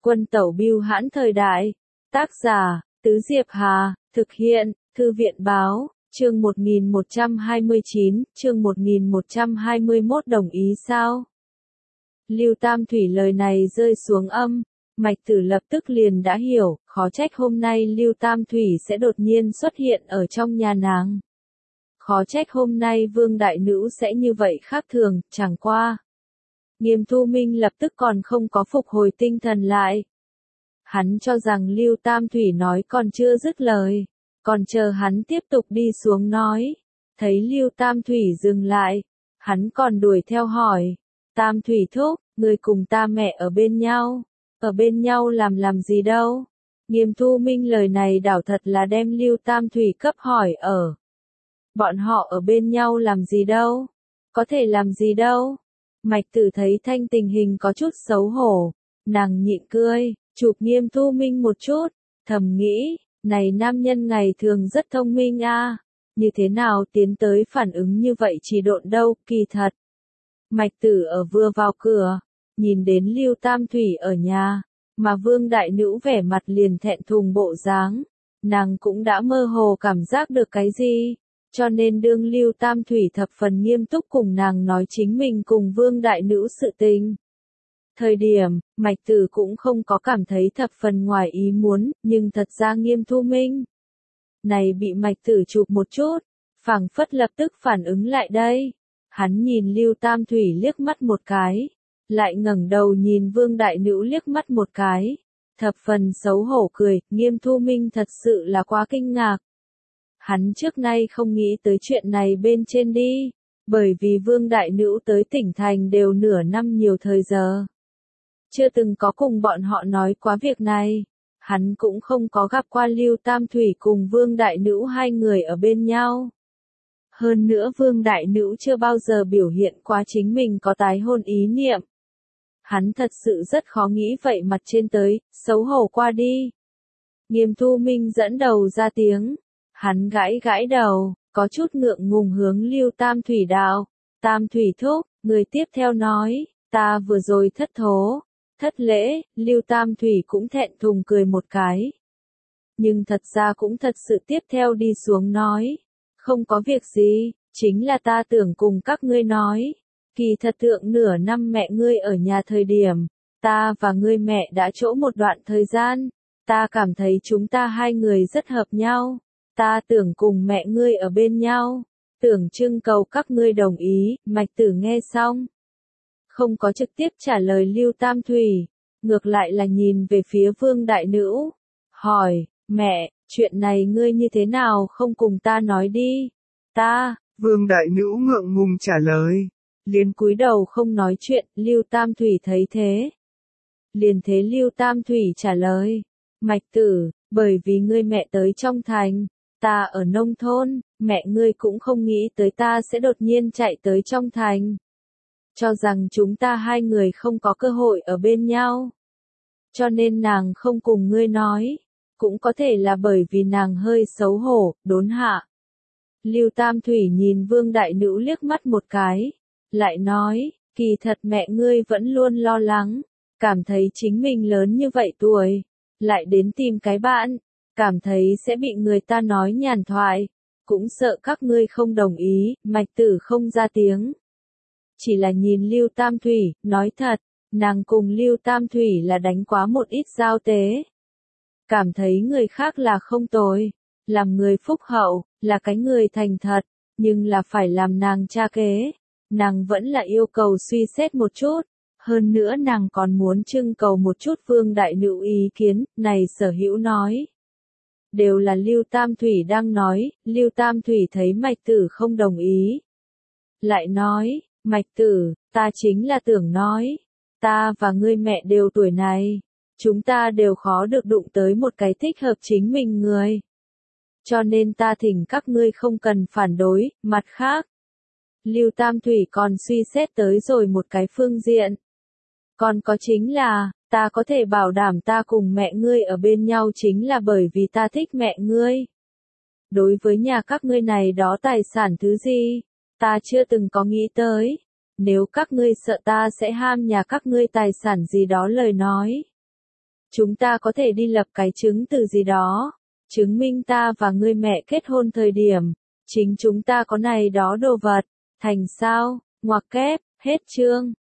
Quân tẩu bưu hãn thời đại. Tác giả, Tứ Diệp Hà, thực hiện, Thư viện báo, chương 1129, chương 1121 đồng ý sao? Lưu Tam Thủy lời này rơi xuống âm, Mạch Tử lập tức liền đã hiểu, khó trách hôm nay Lưu Tam Thủy sẽ đột nhiên xuất hiện ở trong nhà nàng. Khó trách hôm nay Vương Đại Nữ sẽ như vậy khác thường, chẳng qua. Nghiêm Thu Minh lập tức còn không có phục hồi tinh thần lại. Hắn cho rằng Lưu Tam Thủy nói còn chưa dứt lời, còn chờ hắn tiếp tục đi xuống nói. Thấy Lưu Tam Thủy dừng lại, hắn còn đuổi theo hỏi, Tam Thủy thúc, người cùng ta mẹ ở bên nhau làm gì đâu? Nghiêm Thu Minh lời này đảo thật là đem Lưu Tam Thủy cấp hỏi ở. Bọn họ ở bên nhau làm gì đâu? Có thể làm gì đâu? Mạch Tử thấy Thanh tình hình có chút xấu hổ, nàng nhịn cười, chụp Nghiêm Thu Minh một chút, thầm nghĩ, này nam nhân ngày thường rất thông minh a, như thế nào tiến tới phản ứng như vậy chỉ độn đâu, kỳ thật. Mạch Tử ở vừa vào cửa, nhìn đến Lưu Tam Thủy ở nhà, mà Vương Đại Nữ vẻ mặt liền thẹn thùng bộ dáng, nàng cũng đã mơ hồ cảm giác được cái gì, cho nên đương Lưu Tam Thủy thập phần nghiêm túc cùng nàng nói chính mình cùng Vương Đại Nữ sự tình. Thời điểm, Mạch Tử cũng không có cảm thấy thập phần ngoài ý muốn, nhưng thật ra Nghiêm Thu Minh này bị Mạch Tử chụp một chút, phảng phất lập tức phản ứng lại đây. Hắn nhìn Lưu Tam Thủy liếc mắt một cái, lại ngẩng đầu nhìn Vương Đại Nữ liếc mắt một cái, thập phần xấu hổ cười, Nghiêm Thu Minh thật sự là quá kinh ngạc. Hắn trước nay không nghĩ tới chuyện này bên trên đi, bởi vì Vương Đại Nữ tới tỉnh thành đều nửa năm nhiều thời giờ. Chưa từng có cùng bọn họ nói quá việc này, hắn cũng không có gặp qua Lưu Tam Thủy cùng Vương Đại Nữ hai người ở bên nhau. Hơn nữa Vương Đại Nữ chưa bao giờ biểu hiện quá chính mình có tái hôn ý niệm. Hắn thật sự rất khó nghĩ vậy mặt trên tới, xấu hổ qua đi. Nghiêm Thu Minh dẫn đầu ra tiếng, hắn gãi đầu, có chút ngượng ngùng hướng Lưu Tam Thủy đạo, Tam Thủy thúc, người tiếp theo nói, ta vừa rồi thất lễ, Lưu Tam Thủy cũng thẹn thùng cười một cái. Nhưng thật ra cũng thật sự tiếp theo đi xuống nói, không có việc gì, chính là ta tưởng cùng các ngươi nói, kỳ thật thượng nửa năm mẹ ngươi ở nhà thời điểm, ta và ngươi mẹ đã chỗ một đoạn thời gian, ta cảm thấy chúng ta hai người rất hợp nhau, ta tưởng cùng mẹ ngươi ở bên nhau, tưởng trưng cầu các ngươi đồng ý. Mạch Tử nghe xong, không có trực tiếp trả lời Lưu Tam Thủy, ngược lại là nhìn về phía Vương Đại Nữ, hỏi, mẹ, chuyện này ngươi như thế nào không cùng ta nói đi, Vương Đại Nữ ngượng ngùng trả lời, liền cúi đầu không nói chuyện. Lưu Tam Thủy thấy thế, liền thế Lưu Tam Thủy trả lời, Mạch Tử, bởi vì ngươi mẹ tới trong thành, ta ở nông thôn, mẹ ngươi cũng không nghĩ tới ta sẽ đột nhiên chạy tới trong thành. Cho rằng chúng ta hai người không có cơ hội ở bên nhau. Cho nên nàng không cùng ngươi nói, cũng có thể là bởi vì nàng hơi xấu hổ, đốn hạ. Lưu Tam Thủy nhìn Vương Đại Nữ liếc mắt một cái, lại nói, kỳ thật mẹ ngươi vẫn luôn lo lắng, cảm thấy chính mình lớn như vậy tuổi, lại đến tìm cái bạn, cảm thấy sẽ bị người ta nói nhàn thoại, cũng sợ các ngươi không đồng ý. Mạch Tử không ra tiếng, chỉ là nhìn Lưu Tam Thủy, nói thật, nàng cùng Lưu Tam Thủy là đánh quá một ít giao tế. Cảm thấy người khác là không tồi, làm người phúc hậu, là cái người thành thật, nhưng là phải làm nàng cha kế, nàng vẫn là yêu cầu suy xét một chút. Hơn nữa nàng còn muốn trưng cầu một chút Vương Đại Nữ ý kiến, này sở hữu nói. Đều là Lưu Tam Thủy đang nói, Lưu Tam Thủy thấy Mạch Tử không đồng ý. Lại nói, Mạch Tử, ta chính là tưởng nói, ta và ngươi mẹ đều tuổi này, chúng ta đều khó được đụng tới một cái thích hợp chính mình người. Cho nên ta thỉnh các ngươi không cần phản đối. Mặt khác, Lưu Tam Thủy còn suy xét tới rồi một cái phương diện. Còn có chính là, ta có thể bảo đảm ta cùng mẹ ngươi ở bên nhau chính là bởi vì ta thích mẹ ngươi. Đối với nhà các ngươi này đó tài sản thứ gì, ta chưa từng có nghĩ tới. Nếu các ngươi sợ ta sẽ ham nhà các ngươi tài sản gì đó lời nói, Chúng ta có thể đi lập cái chứng từ gì đó, chứng minh ta và ngươi mẹ kết hôn thời điểm, chính chúng ta có này đó đồ vật, thành sao, ngoặc kép, hết chương.